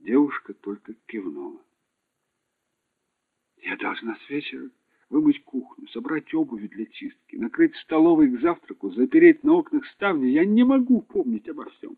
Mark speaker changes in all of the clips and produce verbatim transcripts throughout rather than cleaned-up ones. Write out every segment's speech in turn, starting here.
Speaker 1: Девушка только кивнула. Я должна с вечера вымыть кухню, собрать обувь для чистки, накрыть столовой к завтраку, запереть на окнах ставни. Я не могу помнить обо всем.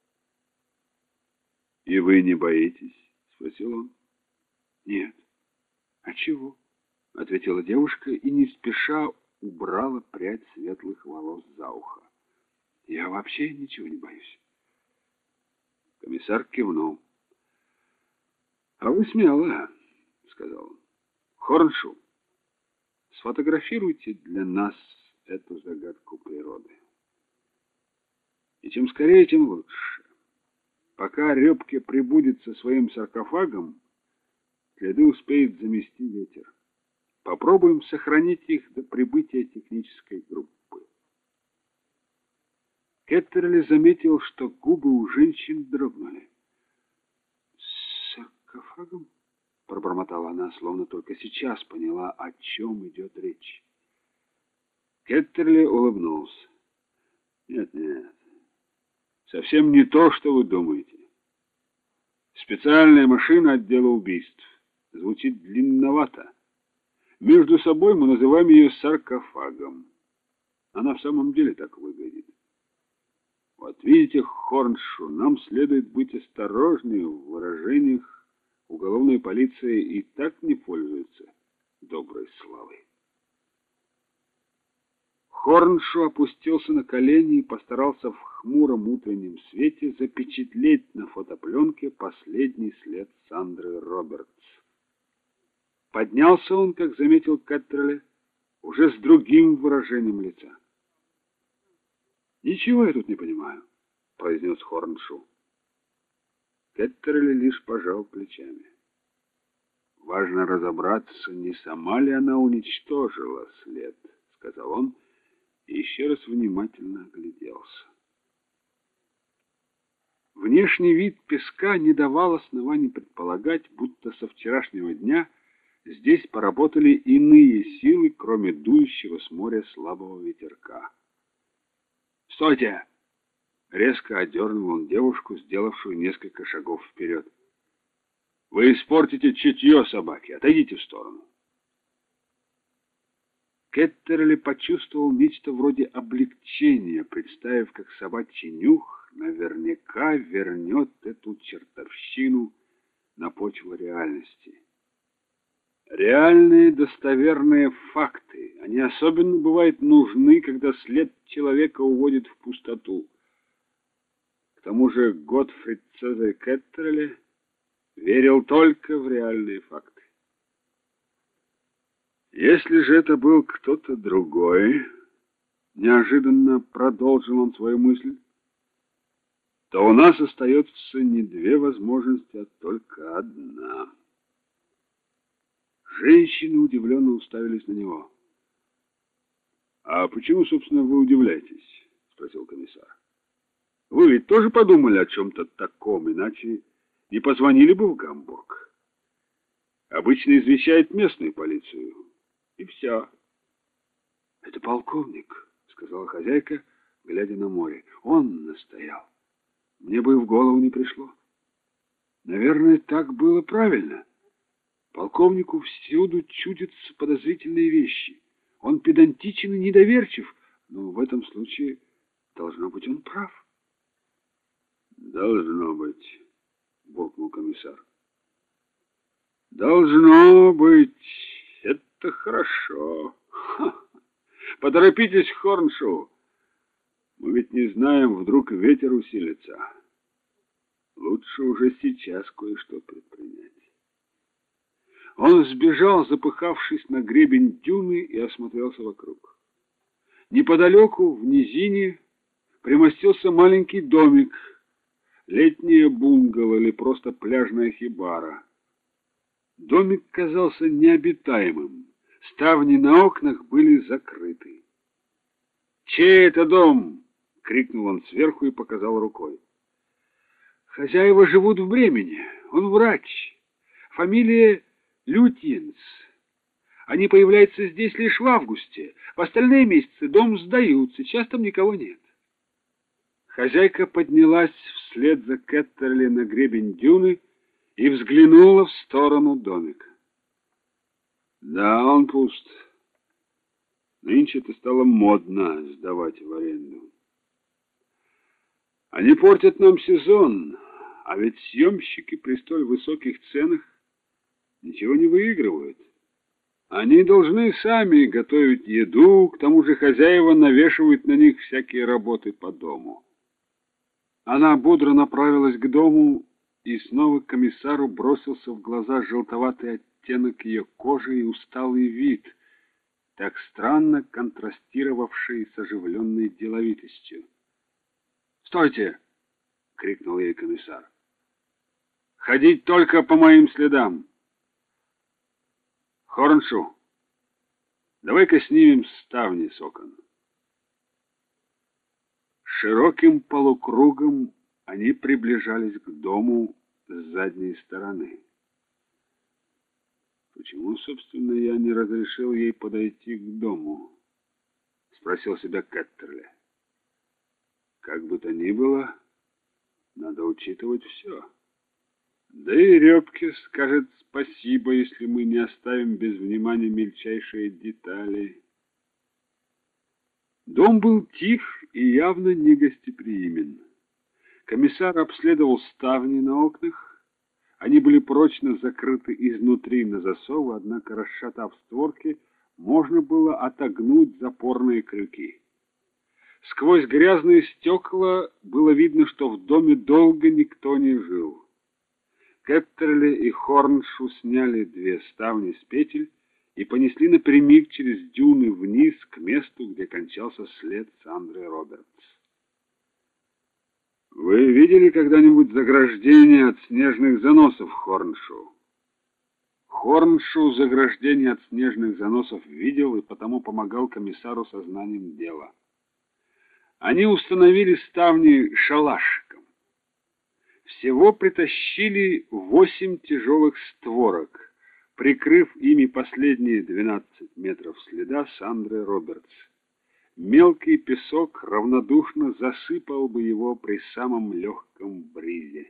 Speaker 1: — И вы не боитесь? — спросил он. — Нет. — А чего? — ответила девушка и не спеша убрала прядь светлых волос за ухо. — Я вообще ничего не боюсь. Комиссар кивнул. — А вы смелая, — сказал он. — Хорншоу, сфотографируйте для нас эту загадку природы. И чем скорее, тем лучше. Пока Рёбке прибудет со своим саркофагом, следы успеет замести ветер. Попробуем сохранить их до прибытия технической группы. Кеттерли заметил, что губы у женщин дрогнули. «С саркофагом?» — пробормотала она, словно только сейчас поняла, о чем идет речь. Кеттерли улыбнулся. «Нет, нет, совсем не то, что вы думаете. Специальная машина отдела убийств. Звучит длинновато. Между собой мы называем ее саркофагом. Она в самом деле так выглядит. Вот видите, Хорншоу, нам следует быть осторожнее в выражениях. Уголовная полиция и так не пользуется доброй славой». Хорншоу опустился на колени и постарался в хмуром утреннем свете запечатлеть на фотопленке последний след Сандры Робертс. Поднялся он, как заметил Кеттерли, уже с другим выражением лица. «Ничего я тут не понимаю», — произнес Хорншоу. Кеттерли лишь пожал плечами. «Важно разобраться, не сама ли она уничтожила след», — сказал он, и еще раз внимательно огляделся. Внешний вид песка не давал оснований предполагать, будто со вчерашнего дня здесь поработали иные силы, кроме дующего с моря слабого ветерка. «Стойте!» — резко одернул он девушку, сделавшую несколько шагов вперед. «Вы испортите чутье собаки. Отойдите в сторону». Кеттерли почувствовал нечто вроде облегчения, представив, как собачий нюх наверняка вернет эту чертовщину на почву реальности. Реальные достоверные факты, они особенно бывают нужны, когда след человека уводит в пустоту. К тому же Готфрид Цезарь Кеттерли верил только в реальные факты. Если же это был кто-то другой, неожиданно продолжил он свою мысль, то у нас остается не две возможности, а только одна. Женщины удивленно уставились на него. «А почему, собственно, вы удивляетесь?» — спросил комиссар. «Вы ведь тоже подумали о чем-то таком, иначе не позвонили бы в Гамбург. Обычно извещает местную полицию. И все». «Это полковник», — сказала хозяйка, глядя на море. «Он настоял. Мне бы и в голову не пришло. Наверное, так было правильно. Полковнику всюду чудятся подозрительные вещи. Он педантичен и недоверчив, но в этом случае, должно быть, он прав». «Должно быть», — буркнул комиссар. «Должно быть. Это хорошо. Ха. Поторопитесь, Хорншоу. Мы ведь не знаем, вдруг ветер усилится. Лучше уже сейчас кое-что предпринять». Он сбежал, запыхавшись, на гребень дюны и осмотрелся вокруг. Неподалеку, в низине, примостился маленький домик, летнее бунгало или просто пляжная хибара. Домик казался необитаемым, ставни на окнах были закрыты. «Чей это дом?» — крикнул он сверху и показал рукой. «Хозяева живут в Бремени, он врач, фамилия Лютьенс. Они появляются здесь лишь в августе, в остальные месяцы дом сдают, сейчас там никого нет». Хозяйка поднялась вслед за Кеттерли на гребень дюны и взглянула в сторону домика. Да, он пуст. Нынче это стало модно сдавать в аренду. Они портят нам сезон, а ведь съемщики при столь высоких ценах ничего не выигрывают. Они должны сами готовить еду, к тому же хозяева навешивают на них всякие работы по дому. Она бодро направилась к дому, и снова комиссару бросился в глаза желтоватый оттенок ее кожи и усталый вид, так странно контрастировавший с оживленной деловитостью. «Стойте!» — крикнул ей комиссар. «Ходить только по моим следам! Хорншоу, давай-ка снимем ставни с окон». Широким полукругом они приближались к дому с задней стороны. «Почему, собственно, я не разрешил ей подойти к дому?» — спросил себя Кеттерли. «Как бы то ни было, надо учитывать все. Да и Рёбке скажет спасибо, если мы не оставим без внимания мельчайшие детали». Дом был тих и явно негостеприимен. Комиссар обследовал ставни на окнах. Они были прочно закрыты изнутри на засовы, однако, расшатав створки, можно было отогнуть запорные крюки. Сквозь грязные стекла было видно, что в доме долго никто не жил. Кеттерли и Хорншу сняли две ставни с петель и понесли напрямик через дюны вниз к месту, где кончался след Сандры Робертс. «Вы видели когда-нибудь заграждение от снежных заносов, Хорншу?» Хорншу заграждение от снежных заносов видел и потому помогал комиссару со знанием дела. Они установили ставни шалашиком. Всего притащили восемь тяжелых створок, прикрыв ими последние двенадцать метров следа Сандры Робертс. Мелкий песок равнодушно засыпал бы его при самом легком бризе.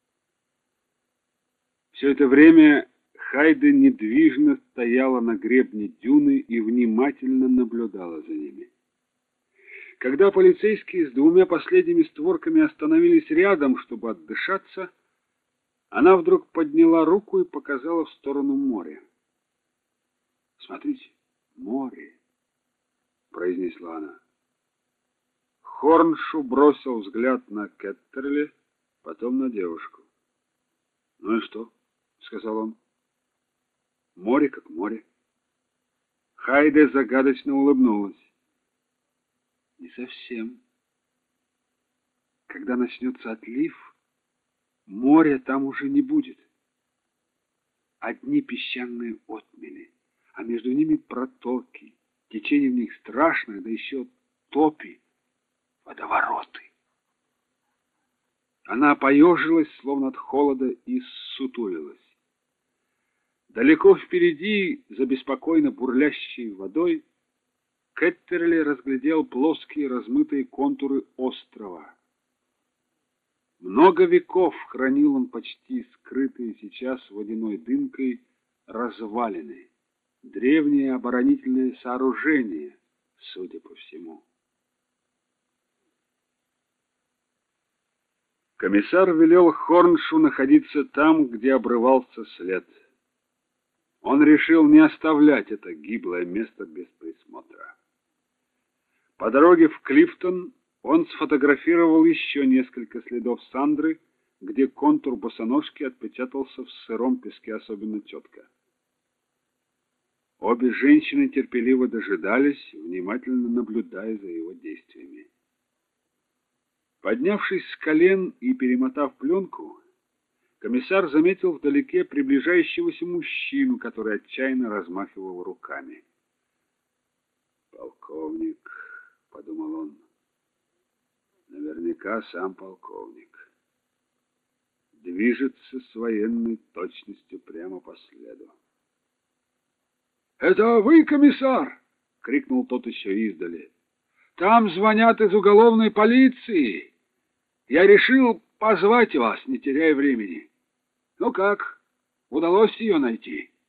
Speaker 1: Все это время Хайде недвижно стояла на гребне дюны и внимательно наблюдала за ними. Когда полицейские с двумя последними створками остановились рядом, чтобы отдышаться, она вдруг подняла руку и показала в сторону моря. «Смотрите, море!» — произнесла она. Хорншу бросил взгляд на Кеттерли, потом на девушку. «Ну и что?» — сказал он. «Море как море». Хайде загадочно улыбнулась. «Не совсем. Когда начнется отлив, моря там уже не будет. Одни песчаные отмели, а между ними протоки. Течение в них страшное, да еще топи, водовороты». Она поежилась, словно от холода, и ссутулилась. Далеко впереди, за беспокойно бурлящей водой, Кеттерли разглядел плоские размытые контуры острова. Много веков хранил он почти скрытые сейчас водяной дымкой развалины, древнее оборонительное сооружение, судя по всему. Комиссар велел Хорншу находиться там, где обрывался след. Он решил не оставлять это гиблое место без присмотра. По дороге в Клифтон он сфотографировал еще несколько следов Сандры, где контур босоножки отпечатался в сыром песке особенно четко. Обе женщины терпеливо дожидались, внимательно наблюдая за его действиями. Поднявшись с колен и перемотав пленку, комиссар заметил вдалеке приближающегося мужчину, который отчаянно размахивал руками. «Полковник», — подумал он, — «наверняка сам полковник. Движется с военной точностью прямо по следу». «Это вы, комиссар?» — крикнул тот еще издали. «Там звонят из уголовной полиции. Я решил позвать вас, не теряя времени. Ну как, удалось ее найти?